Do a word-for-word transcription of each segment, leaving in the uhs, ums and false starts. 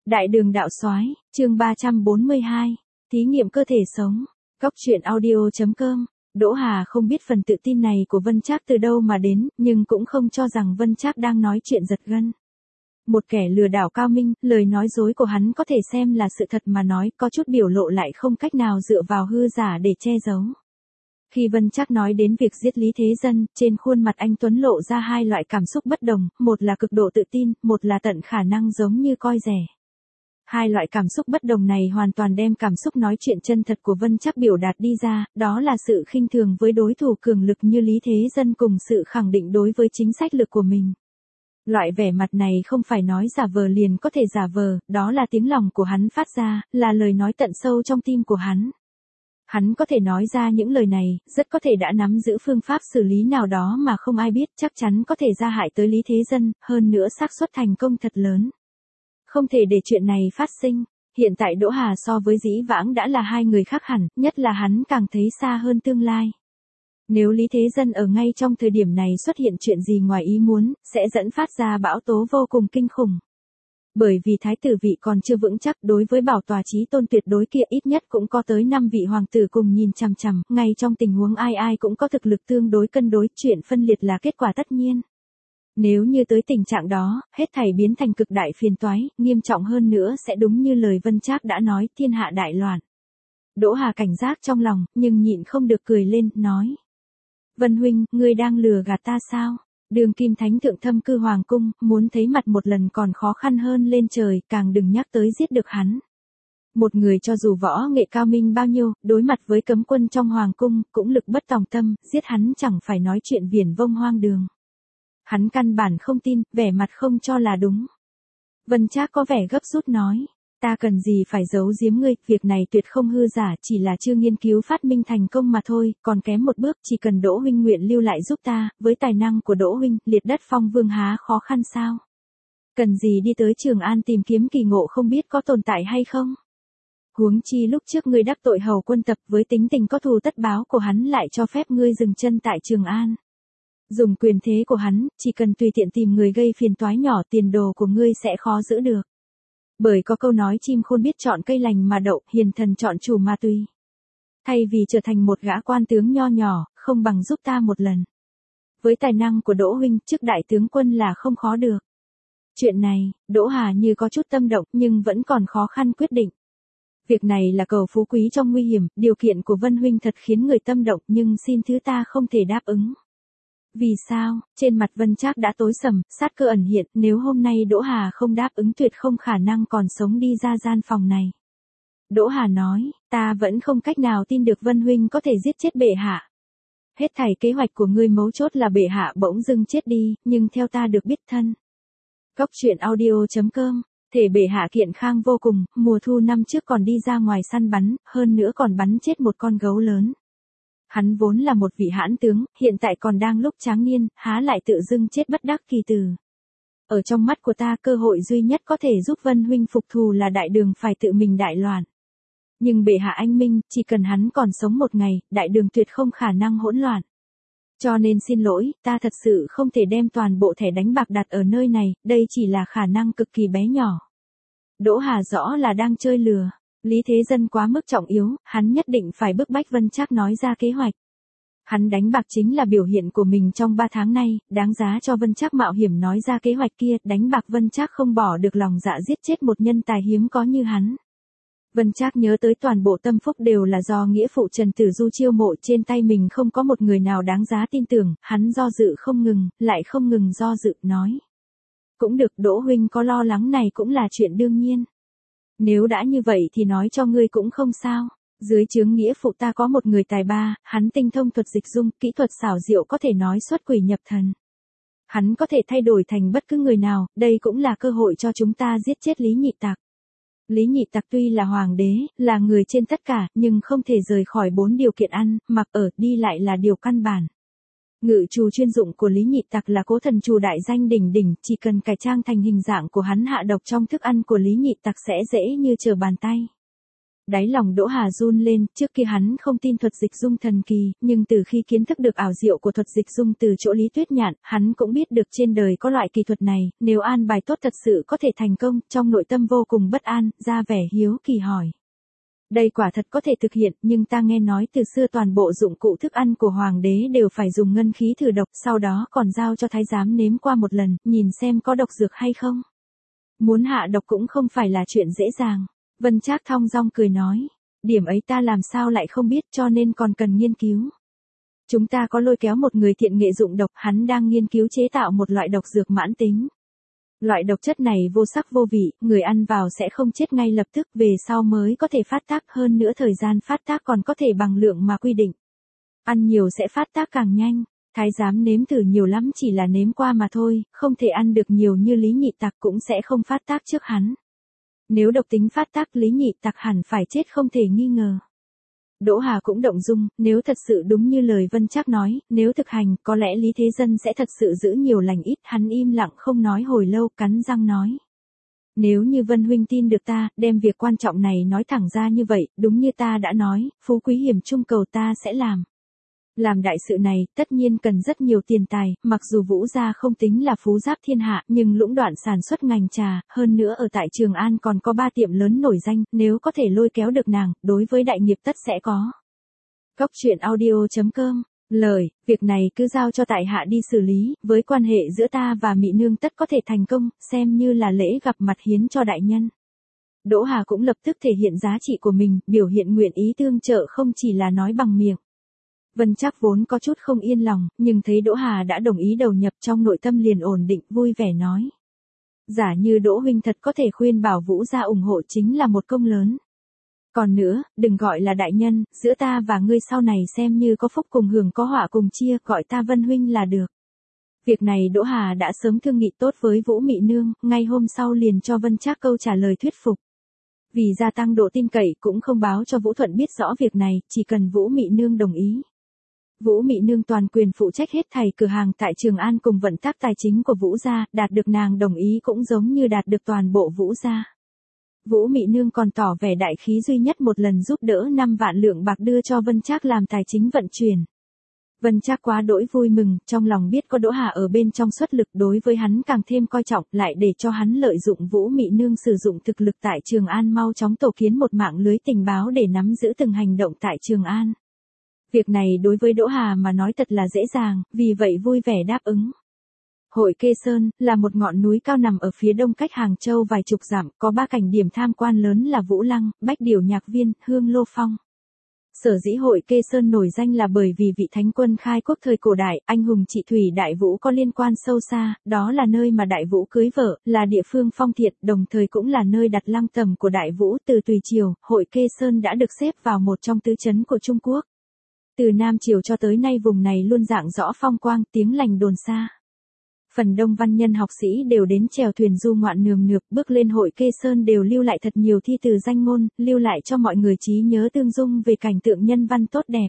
Đại đường đạo soái, chương ba trăm bốn mươi hai, thí nghiệm cơ thể sống. Góc truyện audio chấm com. Đỗ Hà không biết phần tự tin này của Vân Trác từ đâu mà đến, nhưng cũng không cho rằng Vân Trác đang nói chuyện giật gân. Một kẻ lừa đảo cao minh, lời nói dối của hắn có thể xem là sự thật mà nói, có chút biểu lộ lại không cách nào dựa vào hư giả để che giấu. Khi Vân Trác nói đến việc giết Lý Thế Dân, trên khuôn mặt anh Tuấn lộ ra hai loại cảm xúc bất đồng, một là cực độ tự tin, một là tận khả năng giống như coi rẻ. Hai loại cảm xúc bất đồng này hoàn toàn đem cảm xúc nói chuyện chân thật của Vân Trác biểu đạt đi ra, đó là sự khinh thường với đối thủ cường lực như Lý Thế Dân cùng sự khẳng định đối với chính sách lực của mình. Loại vẻ mặt này không phải nói giả vờ liền có thể giả vờ, đó là tiếng lòng của hắn phát ra, là lời nói tận sâu trong tim của hắn. Hắn có thể nói ra những lời này, rất có thể đã nắm giữ phương pháp xử lý nào đó mà không ai biết, chắc chắn có thể ra hại tới Lý Thế Dân, hơn nữa xác suất thành công thật lớn. Không thể để chuyện này phát sinh. Hiện tại Đỗ Hà so với dĩ vãng đã là hai người khác hẳn, nhất là hắn càng thấy xa hơn tương lai. Nếu Lý Thế Dân ở ngay trong thời điểm này xuất hiện chuyện gì ngoài ý muốn, sẽ dẫn phát ra bão tố vô cùng kinh khủng. Bởi vì thái tử vị còn chưa vững chắc, đối với bảo tòa chí tôn tuyệt đối kia ít nhất cũng có tới năm vị hoàng tử cùng nhìn chằm chằm, ngay trong tình huống ai ai cũng có thực lực tương đối cân đối, chuyện phân liệt là kết quả tất nhiên. Nếu như tới tình trạng đó, hết thảy biến thành cực đại phiền toái, nghiêm trọng hơn nữa sẽ đúng như lời Vân Trác đã nói, thiên hạ đại loạn. Đỗ Hà cảnh giác trong lòng, nhưng nhịn không được cười lên, nói: "Vân huynh, ngươi đang lừa gạt ta sao? Đường kim thánh thượng thâm cư hoàng cung, muốn thấy mặt một lần còn khó khăn hơn lên trời, càng đừng nhắc tới giết được hắn. Một người cho dù võ nghệ cao minh bao nhiêu, đối mặt với cấm quân trong hoàng cung, cũng lực bất tòng tâm, giết hắn chẳng phải nói chuyện viển vông hoang đường." Hắn căn bản không tin, vẻ mặt không cho là đúng. Vân Trác có vẻ gấp rút nói: "Ta cần gì phải giấu giếm ngươi, việc này tuyệt không hư giả, chỉ là chưa nghiên cứu phát minh thành công mà thôi, còn kém một bước, chỉ cần Đỗ huynh nguyện lưu lại giúp ta, với tài năng của Đỗ huynh, liệt đất phong vương há khó khăn sao? Cần gì đi tới Trường An tìm kiếm kỳ ngộ không biết có tồn tại hay không? Huống chi lúc trước ngươi đắc tội hầu quân tập, với tính tình có thù tất báo của hắn lại cho phép ngươi dừng chân tại Trường An. Dùng quyền thế của hắn, chỉ cần tùy tiện tìm người gây phiền toái nhỏ, tiền đồ của ngươi sẽ khó giữ được. Bởi có câu nói chim khôn biết chọn cây lành mà đậu, hiền thần chọn chủ mà tùy. Thay vì trở thành một gã quan tướng nho nhỏ, không bằng giúp ta một lần. Với tài năng của Đỗ huynh, chức đại tướng quân là không khó được." Chuyện này, Đỗ Hà như có chút tâm động, nhưng vẫn còn khó khăn quyết định. Việc này là cầu phú quý trong nguy hiểm, điều kiện của Vân huynh thật khiến người tâm động, nhưng xin thứ ta không thể đáp ứng. Vì sao? Trên mặt Vân Trác đã tối sầm, sát cơ ẩn hiện, nếu hôm nay Đỗ Hà không đáp ứng tuyệt không khả năng còn sống đi ra gian phòng này. Đỗ Hà nói: "Ta vẫn không cách nào tin được Vân huynh có thể giết chết bệ hạ. Hết thảy kế hoạch của ngươi mấu chốt là bệ hạ bỗng dưng chết đi, nhưng theo ta được biết thân." Góc truyện audio chấm com. Thể bệ hạ kiện khang vô cùng, mùa thu năm trước còn đi ra ngoài săn bắn, hơn nữa còn bắn chết một con gấu lớn. Hắn vốn là một vị hãn tướng, hiện tại còn đang lúc tráng niên, há lại tự dưng chết bất đắc kỳ tử. Ở trong mắt của ta, cơ hội duy nhất có thể giúp Vân huynh phục thù là đại đường phải tự mình đại loạn. Nhưng bệ hạ anh minh, chỉ cần hắn còn sống một ngày, đại đường tuyệt không khả năng hỗn loạn. Cho nên xin lỗi, ta thật sự không thể đem toàn bộ thẻ đánh bạc đặt ở nơi này, đây chỉ là khả năng cực kỳ bé nhỏ. Đỗ Hà rõ là đang chơi lừa. Lý Thế Dân quá mức trọng yếu, hắn nhất định phải bức bách Vân Trác nói ra kế hoạch. Hắn đánh bạc chính là biểu hiện của mình trong ba tháng nay, đáng giá cho Vân Trác mạo hiểm nói ra kế hoạch kia, đánh bạc Vân Trác không bỏ được lòng dạ giết chết một nhân tài hiếm có như hắn. Vân Trác nhớ tới toàn bộ tâm phúc đều là do nghĩa phụ Trần Tử Du chiêu mộ, trên tay mình không có một người nào đáng giá tin tưởng, hắn do dự không ngừng, lại không ngừng do dự, nói: "Cũng được, Đỗ huynh có lo lắng này cũng là chuyện đương nhiên. Nếu đã như vậy thì nói cho ngươi cũng không sao. Dưới trướng nghĩa phụ ta có một người tài ba, hắn tinh thông thuật dịch dung, kỹ thuật xảo diệu có thể nói xuất quỷ nhập thần. Hắn có thể thay đổi thành bất cứ người nào, đây cũng là cơ hội cho chúng ta giết chết Lý Nhị Tặc. Lý Nhị Tặc tuy là hoàng đế, là người trên tất cả, nhưng không thể rời khỏi bốn điều kiện ăn, mặc, ở, đi lại là điều căn bản. Ngự trù chuyên dụng của Lý Nhị Tặc là Cố Thần Trù đại danh đỉnh đỉnh, chỉ cần cải trang thành hình dạng của hắn hạ độc trong thức ăn của Lý Nhị Tặc sẽ dễ như trở bàn tay. Đáy lòng Đỗ Hà run lên, trước kia hắn không tin thuật dịch dung thần kỳ, nhưng từ khi kiến thức được ảo diệu của thuật dịch dung từ chỗ Lý Tuyết Nhạn, hắn cũng biết được trên đời có loại kỳ thuật này, nếu an bài tốt thật sự có thể thành công, trong nội tâm vô cùng bất an, ra vẻ hiếu kỳ hỏi. Đây quả thật có thể thực hiện, nhưng ta nghe nói từ xưa toàn bộ dụng cụ thức ăn của hoàng đế đều phải dùng ngân khí thử độc, sau đó còn giao cho thái giám nếm qua một lần, nhìn xem có độc dược hay không. Muốn hạ độc cũng không phải là chuyện dễ dàng. Vân Trác thong dong cười nói, điểm ấy ta làm sao lại không biết, cho nên còn cần nghiên cứu. Chúng ta có lôi kéo một người thiện nghệ dụng độc, hắn đang nghiên cứu chế tạo một loại độc dược mãn tính. Loại độc chất này vô sắc vô vị, người ăn vào sẽ không chết ngay lập tức, về sau mới có thể phát tác, hơn nữa thời gian phát tác còn có thể bằng lượng mà quy định. Ăn nhiều sẽ phát tác càng nhanh. Thái giám nếm thử nhiều lắm chỉ là nếm qua mà thôi, không thể ăn được nhiều như Lý Nhị Tặc, cũng sẽ không phát tác trước hắn. Nếu độc tính phát tác, Lý Nhị Tặc hẳn phải chết không thể nghi ngờ. Đỗ Hà cũng động dung, nếu thật sự đúng như lời Vân Trác nói, nếu thực hành, có lẽ Lý Thế Dân sẽ thật sự giữ nhiều lành ít. Hắn im lặng không nói hồi lâu, cắn răng nói. Nếu như Vân huynh tin được ta, đem việc quan trọng này nói thẳng ra như vậy, đúng như ta đã nói, phú quý hiểm trung cầu ta sẽ làm. Làm đại sự này, tất nhiên cần rất nhiều tiền tài, mặc dù Vũ gia không tính là phú giáp thiên hạ, nhưng lũng đoạn sản xuất ngành trà, hơn nữa ở tại Trường An còn có ba tiệm lớn nổi danh, nếu có thể lôi kéo được nàng, đối với đại nghiệp tất sẽ có. Góc truyện audio chấm com, lời, việc này cứ giao cho tại hạ đi xử lý, với quan hệ giữa ta và Mị Nương tất có thể thành công, xem như là lễ gặp mặt hiến cho đại nhân. Đỗ Hà cũng lập tức thể hiện giá trị của mình, biểu hiện nguyện ý tương trợ không chỉ là nói bằng miệng. Vân Trác vốn có chút không yên lòng, nhưng thấy Đỗ Hà đã đồng ý đầu nhập, trong nội tâm liền ổn định, vui vẻ nói. Giả như Đỗ huynh thật có thể khuyên bảo Vũ gia ủng hộ chính là một công lớn. Còn nữa, đừng gọi là đại nhân, giữa ta và ngươi sau này xem như có phúc cùng hưởng có họa cùng chia, gọi ta Vân huynh là được. Việc này Đỗ Hà đã sớm thương nghị tốt với Vũ Mị Nương, ngay hôm sau liền cho Vân Trác câu trả lời thuyết phục. Vì gia tăng độ tin cậy cũng không báo cho Vũ Thuận biết rõ việc này, chỉ cần Vũ Mị Nương đồng ý. Vũ Mị Nương toàn quyền phụ trách hết thảy cửa hàng tại Trường An cùng vận tác tài chính của Vũ gia, đạt được nàng đồng ý cũng giống như đạt được toàn bộ Vũ gia. Vũ Mị Nương còn tỏ vẻ đại khí duy nhất một lần giúp đỡ năm vạn lượng bạc đưa cho Vân Trác làm tài chính vận chuyển. Vân Trác quá đỗi vui mừng, trong lòng biết có Đỗ Hà ở bên trong xuất lực, đối với hắn càng thêm coi trọng, lại để cho hắn lợi dụng Vũ Mị Nương sử dụng thực lực tại Trường An mau chóng tổ kiến một mạng lưới tình báo để nắm giữ từng hành động tại Trường An. Việc này đối với Đỗ Hà mà nói thật là dễ dàng, vì vậy vui vẻ đáp ứng. Hội Kê Sơn, là một ngọn núi cao nằm ở phía đông cách Hàng Châu vài chục dặm, có ba cảnh điểm tham quan lớn là Vũ Lăng, Bách Điểu Nhạc Viên, Hương Lô Phong. Sở dĩ Hội Kê Sơn nổi danh là bởi vì vị thánh quân khai quốc thời cổ đại, anh hùng trị thủy Đại Vũ có liên quan sâu xa, đó là nơi mà Đại Vũ cưới vợ, là địa phương phong thiện, đồng thời cũng là nơi đặt lăng tẩm của Đại Vũ. Từ Tùy Triều, Hội Kê Sơn đã được xếp vào một trong tứ trấn của Trung Quốc. Từ Nam Triều cho tới nay vùng này luôn rạng rõ phong quang, tiếng lành đồn xa. Phần đông văn nhân học sĩ đều đến chèo thuyền du ngoạn nườm nượp, bước lên Hội Kê Sơn đều lưu lại thật nhiều thi từ danh ngôn, lưu lại cho mọi người trí nhớ tương dung về cảnh tượng nhân văn tốt đẹp.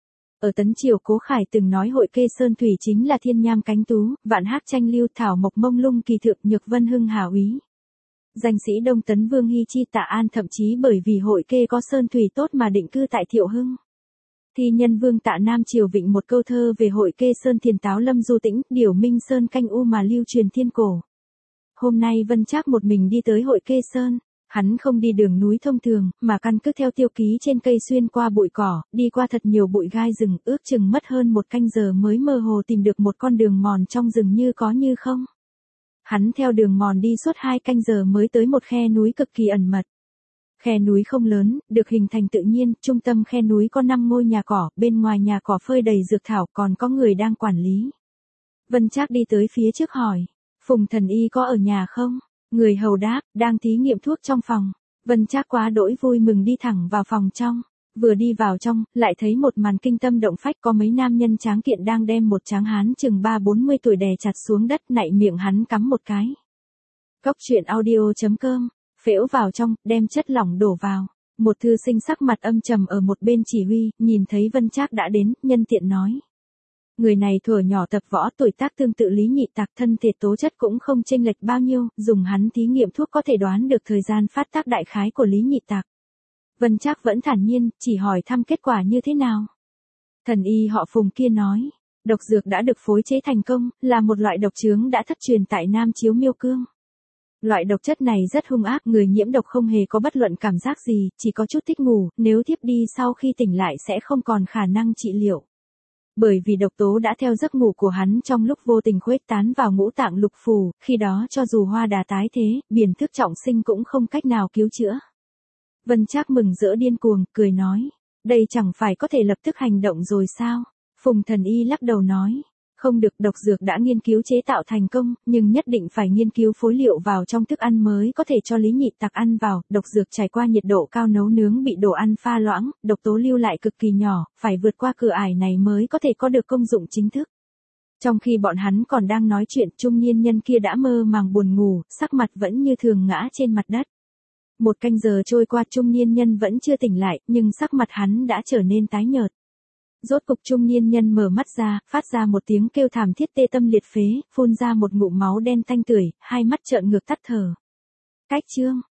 Ở Tấn Triều Cố Khải từng nói Hội Kê Sơn thủy chính là thiên nham cánh tú, vạn hác tranh lưu, thảo mộc mông lung kỳ thượng, nhược vân hưng hà úy. Danh sĩ Đông Tấn Vương Hy Chi Tạ An thậm chí bởi vì Hội Kê có sơn thủy tốt mà định cư tại Thiệu Hưng. Thi nhân Vương Tạ Nam Triều Vịnh một câu thơ về Hội Kê Sơn thiền táo lâm du tĩnh, điểu minh sơn canh u mà lưu truyền thiên cổ. Hôm nay Vân Trác một mình đi tới Hội Kê Sơn, hắn không đi đường núi thông thường, mà căn cứ theo tiêu ký trên cây xuyên qua bụi cỏ, đi qua thật nhiều bụi gai rừng, ước chừng mất hơn một canh giờ mới mơ hồ tìm được một con đường mòn trong rừng như có như không. Hắn theo đường mòn đi suốt hai canh giờ mới tới một khe núi cực kỳ ẩn mật. Khe núi không lớn, được hình thành tự nhiên, trung tâm khe núi có năm ngôi nhà cỏ, bên ngoài nhà cỏ phơi đầy dược thảo, còn có người đang quản lý. Vân Trác đi tới phía trước hỏi, Phùng thần y có ở nhà không? Người hầu đáp, đang thí nghiệm thuốc trong phòng. Vân Trác quá đỗi vui mừng đi thẳng vào phòng trong. Vừa đi vào trong, lại thấy một màn kinh tâm động phách, có mấy nam nhân tráng kiện đang đem một tráng hán chừng ba bốn mươi tuổi đè chặt xuống đất, nạy miệng hắn cắm một cái. Góc truyện audio chấm com, phễu vào trong, đem chất lỏng đổ vào. Một thư sinh sắc mặt âm trầm ở một bên chỉ huy, nhìn thấy Vân Trác đã đến, nhân tiện nói. Người này thuở nhỏ tập võ, tuổi tác tương tự Lý Nhị Tặc, thân thể tố chất cũng không chênh lệch bao nhiêu, dùng hắn thí nghiệm thuốc có thể đoán được thời gian phát tác đại khái của Lý Nhị Tặc. Vân Trác vẫn thản nhiên, chỉ hỏi thăm kết quả như thế nào. Thần y họ Phùng kia nói, độc dược đã được phối chế thành công, là một loại độc chướng đã thất truyền tại Nam Chiếu Miêu Cương. Loại độc chất này rất hung ác, người nhiễm độc không hề có bất luận cảm giác gì, chỉ có chút thích ngủ, nếu thiếp đi sau khi tỉnh lại sẽ không còn khả năng trị liệu. Bởi vì độc tố đã theo giấc ngủ của hắn trong lúc vô tình khuếch tán vào ngũ tạng lục phủ, khi đó cho dù hoa đà tái thế, biển thức trọng sinh cũng không cách nào cứu chữa. Vân Trác mừng rỡ điên cuồng, cười nói, đây chẳng phải có thể lập tức hành động rồi sao? Phùng thần y lắc đầu nói, không được, độc dược đã nghiên cứu chế tạo thành công, nhưng nhất định phải nghiên cứu phối liệu vào trong thức ăn mới có thể cho Lý Nhị Tặc ăn vào, độc dược trải qua nhiệt độ cao nấu nướng bị đồ ăn pha loãng, độc tố lưu lại cực kỳ nhỏ, phải vượt qua cửa ải này mới có thể có được công dụng chính thức. Trong khi bọn hắn còn đang nói chuyện, trung niên nhân kia đã mơ màng buồn ngủ, sắc mặt vẫn như thường ngã trên mặt đất. Một canh giờ trôi qua, trung niên nhân vẫn chưa tỉnh lại, nhưng sắc mặt hắn đã trở nên tái nhợt. Rốt cục trung niên nhân mở mắt ra, phát ra một tiếng kêu thảm thiết tê tâm liệt phế, phun ra một ngụm máu đen tanh tưởi, hai mắt trợn ngược tắt thở. Cách chương